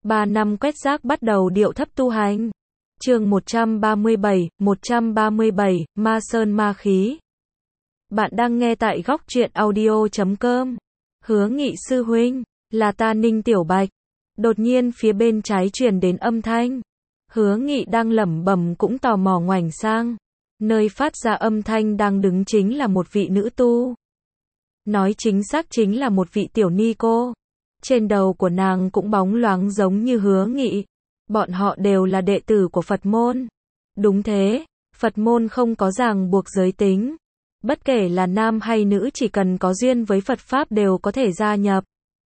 3 năm quét rác bắt đầu điệu thấp tu hành. Chương 137, Ma Sơn Ma Khí. Bạn đang nghe tại góc truyện audio.com. Hứa Nghị sư huynh, là ta Ninh Tiểu Bạch. Đột nhiên phía bên trái truyền đến âm thanh. Hứa Nghị đang lẩm bẩm cũng tò mò ngoảnh sang. Nơi phát ra âm thanh đang đứng chính là một vị nữ tu. Nói chính xác chính là một vị tiểu ni cô. Trên đầu của nàng cũng bóng loáng giống như Hứa Nghị. Bọn họ đều là đệ tử của Phật môn. Đúng thế, Phật môn không có ràng buộc giới tính. Bất kể là nam hay nữ chỉ cần có duyên với Phật Pháp đều có thể gia nhập.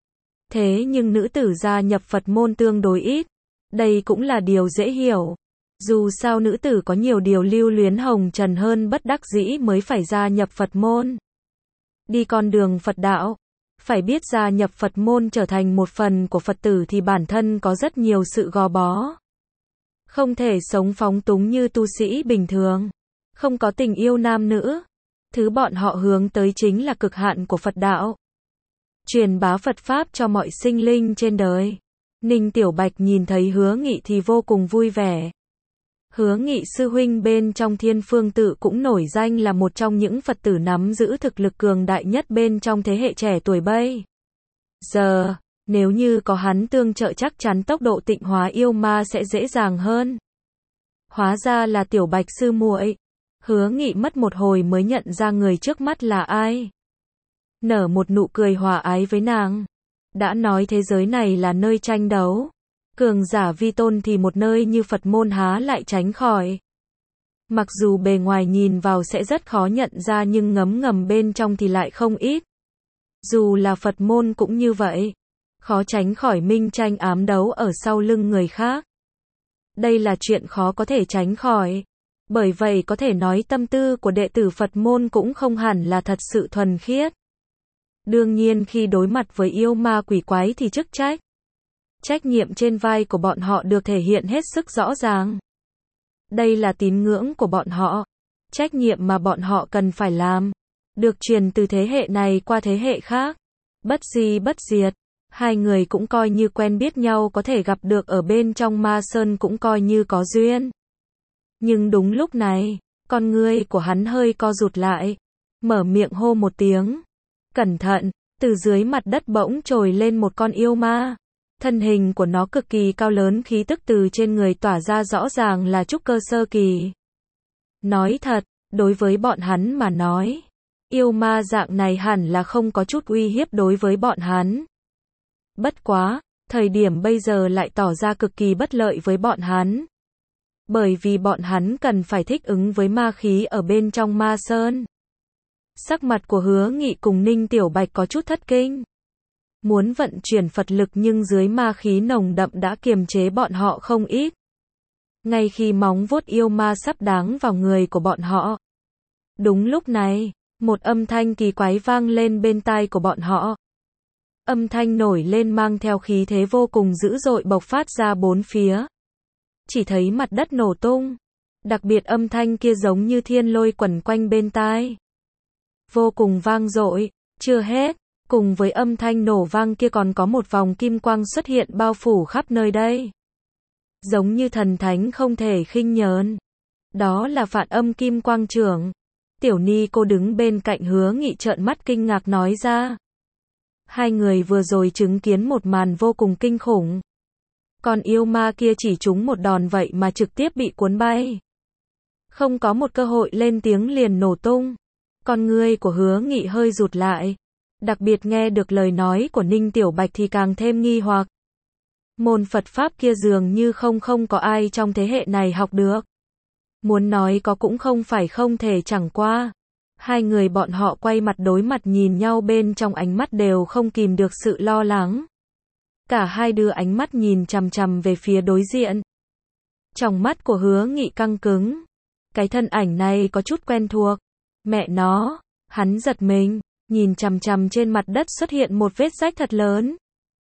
Thế nhưng nữ tử gia nhập Phật môn tương đối ít. Đây cũng là điều dễ hiểu. Dù sao nữ tử có nhiều điều lưu luyến hồng trần hơn bất đắc dĩ mới phải gia nhập Phật môn. Đi con đường Phật đạo. Phải biết gia nhập Phật môn trở thành một phần của Phật tử thì bản thân có rất nhiều sự gò bó. Không thể sống phóng túng như tu sĩ bình thường. Không có tình yêu nam nữ. Thứ bọn họ hướng tới chính là cực hạn của Phật đạo. Truyền bá Phật Pháp cho mọi sinh linh trên đời. Ninh Tiểu Bạch nhìn thấy Hứa Nghị thì vô cùng vui vẻ. Hứa Nghị sư huynh bên trong Thiên Phương Tự cũng nổi danh là một trong những Phật tử nắm giữ thực lực cường đại nhất bên trong thế hệ trẻ tuổi bây giờ. Nếu như có hắn tương trợ chắc chắn tốc độ tịnh hóa yêu ma sẽ dễ dàng hơn. Hóa ra là Tiểu Bạch sư muội. Hứa Nghị mất một hồi mới nhận ra người trước mắt là ai. Nở một nụ cười hòa ái với nàng. Đã nói thế giới này là nơi tranh đấu. Cường giả vi tôn thì một nơi như Phật môn há lại tránh khỏi. Mặc dù bề ngoài nhìn vào sẽ rất khó nhận ra nhưng ngấm ngầm bên trong thì lại không ít. Dù là Phật môn cũng như vậy. Khó tránh khỏi minh tranh ám đấu ở sau lưng người khác. Đây là chuyện khó có thể tránh khỏi. Bởi vậy có thể nói tâm tư của đệ tử Phật môn cũng không hẳn là thật sự thuần khiết. Đương nhiên khi đối mặt với yêu ma quỷ quái thì chức trách nhiệm trên vai của bọn họ được thể hiện hết sức rõ ràng. Đây là tín ngưỡng của bọn họ. Trách nhiệm mà bọn họ cần phải làm. Được truyền từ thế hệ này qua thế hệ khác. Bất di bất diệt. Hai người cũng coi như quen biết nhau có thể gặp được ở bên trong Ma Sơn cũng coi như có duyên. Nhưng đúng lúc này, con ngươi của hắn hơi co rụt lại. Mở miệng hô một tiếng. Cẩn thận, từ dưới mặt đất bỗng trồi lên một con yêu ma. Thân hình của nó cực kỳ cao lớn, khí tức từ trên người tỏa ra rõ ràng là trúc cơ sơ kỳ. Nói thật, đối với bọn hắn mà nói, yêu ma dạng này hẳn là không có chút uy hiếp đối với bọn hắn. Bất quá, thời điểm bây giờ lại tỏ ra cực kỳ bất lợi với bọn hắn. Bởi vì bọn hắn cần phải thích ứng với ma khí ở bên trong Ma Sơn. Sắc mặt của Hứa Nghị cùng Ninh Tiểu Bạch có chút thất kinh. Muốn vận chuyển Phật lực nhưng dưới ma khí nồng đậm đã kiềm chế bọn họ không ít. Ngay khi móng vuốt yêu ma sắp đáng vào người của bọn họ. Đúng lúc này, một âm thanh kỳ quái vang lên bên tai của bọn họ. Âm thanh nổi lên mang theo khí thế vô cùng dữ dội bộc phát ra bốn phía. Chỉ thấy mặt đất nổ tung. Đặc biệt âm thanh kia giống như thiên lôi quẩn quanh bên tai. Vô cùng vang dội. Chưa hết, cùng với âm thanh nổ vang kia còn có một vòng kim quang xuất hiện bao phủ khắp nơi đây. Giống như thần thánh không thể khinh nhờn. Đó là Phản Âm Kim Quang Trưởng. Tiểu ni cô đứng bên cạnh Hứa Nghị trợn mắt kinh ngạc nói ra. Hai người vừa rồi chứng kiến một màn vô cùng kinh khủng. Còn yêu ma kia chỉ trúng một đòn vậy mà trực tiếp bị cuốn bay. Không có một cơ hội lên tiếng liền nổ tung. Con ngươi của Hứa Nghị hơi rụt lại. Đặc biệt nghe được lời nói của Ninh Tiểu Bạch thì càng thêm nghi hoặc. Môn Phật Pháp kia dường như không có ai trong thế hệ này học được. Muốn nói có cũng không phải không thể, chẳng qua. Hai người bọn họ quay mặt đối mặt nhìn nhau, bên trong ánh mắt đều không kìm được sự lo lắng. Cả hai đưa ánh mắt nhìn chằm chằm về phía đối diện. Trong mắt của Hứa Nghị căng cứng. Cái thân ảnh này có chút quen thuộc. Mẹ nó, hắn giật mình, nhìn chằm chằm trên mặt đất xuất hiện một vết rách thật lớn.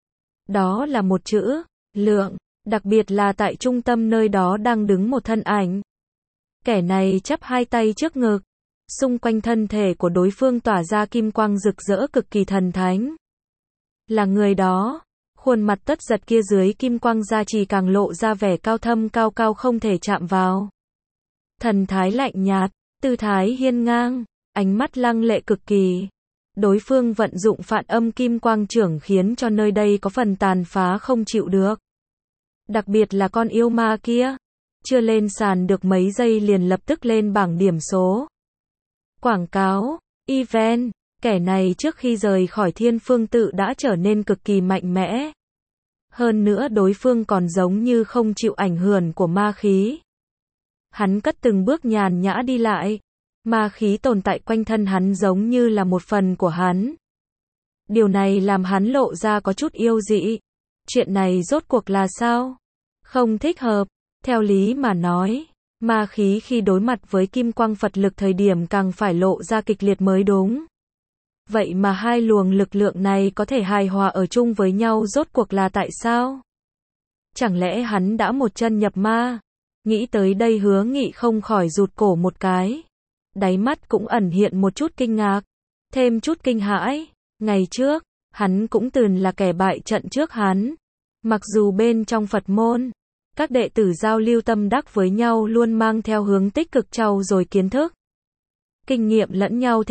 Đó là một chữ, lượng, đặc biệt là tại trung tâm nơi đó đang đứng một thân ảnh. Kẻ này chắp hai tay trước ngực, xung quanh thân thể của đối phương tỏa ra kim quang rực rỡ cực kỳ thần thánh. Là người đó, Khuôn mặt tất giật kia dưới kim quang gia trì càng lộ ra vẻ cao thâm cao cao không thể chạm vào. Thần thái lạnh nhạt, tư thái hiên ngang, ánh mắt lăng lệ cực kỳ. Đối phương vận dụng phản âm kim quang trưởng khiến cho nơi đây có phần tàn phá không chịu được. Đặc biệt là con yêu ma kia, chưa lên sàn được mấy giây liền lập tức lên bảng điểm số. Quảng cáo, event, kẻ này trước khi rời khỏi Thiên Phương Tự đã trở nên cực kỳ mạnh mẽ. Hơn nữa đối phương còn giống như không chịu ảnh hưởng của ma khí. Hắn cất từng bước nhàn nhã đi lại. Ma khí tồn tại quanh thân hắn giống như là một phần của hắn. Điều này làm hắn lộ ra có chút yêu dị. Chuyện này rốt cuộc là sao? Không thích hợp. Theo lý mà nói, ma khí khi đối mặt với kim quang Phật lực thời điểm càng phải lộ ra kịch liệt mới đúng. Vậy mà hai luồng lực lượng này có thể hài hòa ở chung với nhau rốt cuộc là tại sao? Chẳng lẽ hắn đã một chân nhập ma? Nghĩ tới đây Hứa Nghị không khỏi rụt cổ một cái. Đáy mắt cũng ẩn hiện một chút kinh ngạc, thêm chút kinh hãi. Ngày trước, hắn cũng từng là kẻ bại trận trước hắn. Mặc dù bên trong Phật môn, các đệ tử giao lưu tâm đắc với nhau luôn mang theo hướng tích cực trau dồi kiến thức, kinh nghiệm lẫn nhau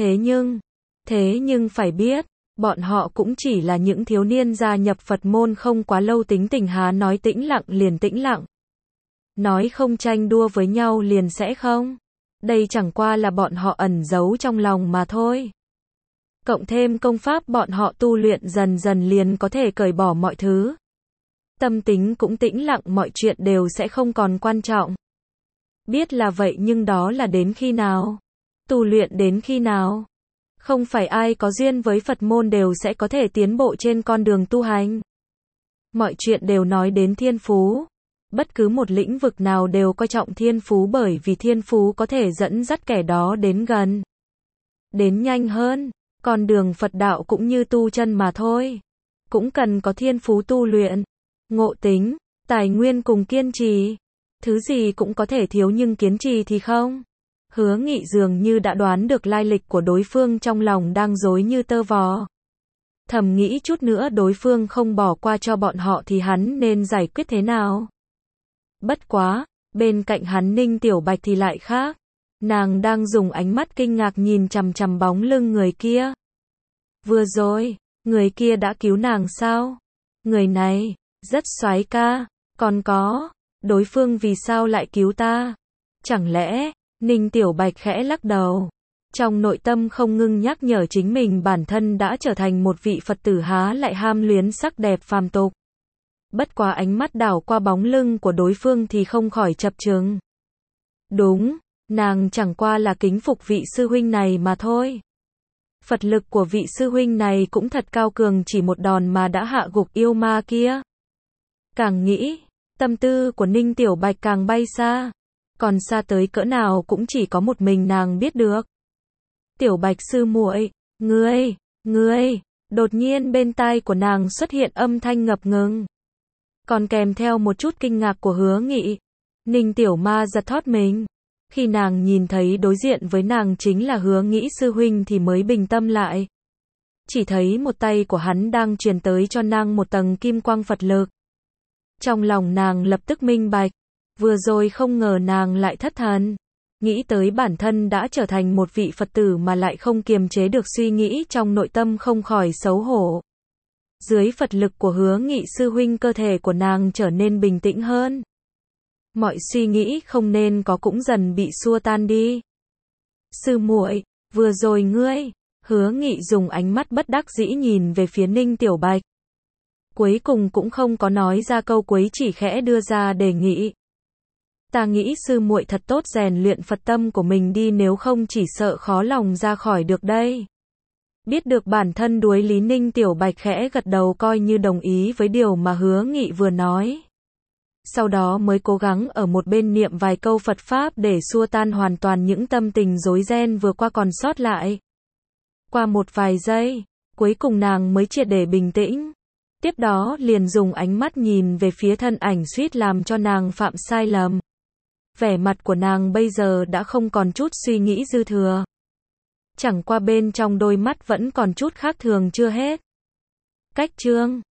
thế nhưng phải biết, bọn họ cũng chỉ là những thiếu niên gia nhập Phật môn không quá lâu tính tình há nói tĩnh lặng liền tĩnh lặng. Nói không tranh đua với nhau liền sẽ không. Đây chẳng qua là bọn họ ẩn giấu trong lòng mà thôi. Cộng thêm công pháp bọn họ tu luyện dần dần liền có thể cởi bỏ mọi thứ. Tâm tính cũng tĩnh lặng mọi chuyện đều sẽ không còn quan trọng. Biết là vậy nhưng đó là đến khi nào? Tu luyện đến khi nào? Không phải ai có duyên với Phật môn đều sẽ có thể tiến bộ trên con đường tu hành. Mọi chuyện đều nói đến thiên phú. Bất cứ một lĩnh vực nào đều coi trọng thiên phú bởi vì thiên phú có thể dẫn dắt kẻ đó đến gần, đến nhanh hơn. Con đường Phật đạo cũng như tu chân mà thôi. Cũng cần có thiên phú tu luyện, ngộ tính, tài nguyên cùng kiên trì. Thứ gì cũng có thể thiếu nhưng kiên trì thì không. Hứa Nghị dường như đã đoán được lai lịch của đối phương trong lòng đang rối như tơ vò. Thầm nghĩ chút nữa đối phương không bỏ qua cho bọn họ thì hắn nên giải quyết thế nào. Bất quá, bên cạnh hắn Ninh Tiểu Bạch thì lại khác. Nàng đang dùng ánh mắt kinh ngạc nhìn chằm chằm bóng lưng người kia. Vừa rồi, người kia đã cứu nàng sao? Người này, rất soái ca, còn có, đối phương vì sao lại cứu ta? Chẳng lẽ, Ninh Tiểu Bạch khẽ lắc đầu. Trong nội tâm không ngưng nhắc nhở chính mình bản thân đã trở thành một vị Phật tử há lại ham luyến sắc đẹp phàm tục. Bất quá ánh mắt đảo qua bóng lưng của đối phương thì không khỏi chập chững. Đúng, nàng chẳng qua là kính phục vị sư huynh này mà thôi. Phật lực của vị sư huynh này cũng thật cao cường chỉ một đòn mà đã hạ gục yêu ma kia. Càng nghĩ, tâm tư của Ninh Tiểu Bạch càng bay xa. Còn xa tới cỡ nào cũng chỉ có một mình nàng biết được. Tiểu Bạch sư muội, ngươi, đột nhiên bên tai của nàng xuất hiện âm thanh ngập ngừng. Còn kèm theo một chút kinh ngạc của Hứa Nghị. Ninh Tiểu Ma giật thót mình. Khi nàng nhìn thấy đối diện với nàng chính là Hứa Nghị sư huynh thì mới bình tâm lại. Chỉ thấy một tay của hắn đang truyền tới cho nàng một tầng kim quang Phật lực. Trong lòng nàng lập tức minh bạch. Vừa rồi không ngờ nàng lại thất thần. Nghĩ tới bản thân đã trở thành một vị Phật tử mà lại không kiềm chế được suy nghĩ trong nội tâm không khỏi xấu hổ. Dưới Phật lực của Hứa Nghị sư huynh cơ thể của nàng trở nên bình tĩnh hơn. Mọi suy nghĩ không nên có cũng dần bị xua tan đi. Sư muội, vừa rồi ngươi, Hứa Nghị dùng ánh mắt bất đắc dĩ nhìn về phía Ninh Tiểu Bạch. Cuối cùng cũng không có nói ra câu cuối chỉ khẽ đưa ra đề nghị. Ta nghĩ sư muội thật tốt rèn luyện Phật tâm của mình đi nếu không chỉ sợ khó lòng ra khỏi được đây. Biết được bản thân đuối lý Ninh Tiểu Bạch khẽ gật đầu coi như đồng ý với điều mà Hứa Nghị vừa nói. Sau đó mới cố gắng ở một bên niệm vài câu Phật Pháp để xua tan hoàn toàn những tâm tình rối ren vừa qua còn sót lại. Qua một vài giây, cuối cùng nàng mới triệt để bình tĩnh. Tiếp đó liền dùng ánh mắt nhìn về phía thân ảnh suýt làm cho nàng phạm sai lầm. Vẻ mặt của nàng bây giờ đã không còn chút suy nghĩ dư thừa. Chẳng qua bên trong đôi mắt vẫn còn chút khác thường chưa hết. Cách chương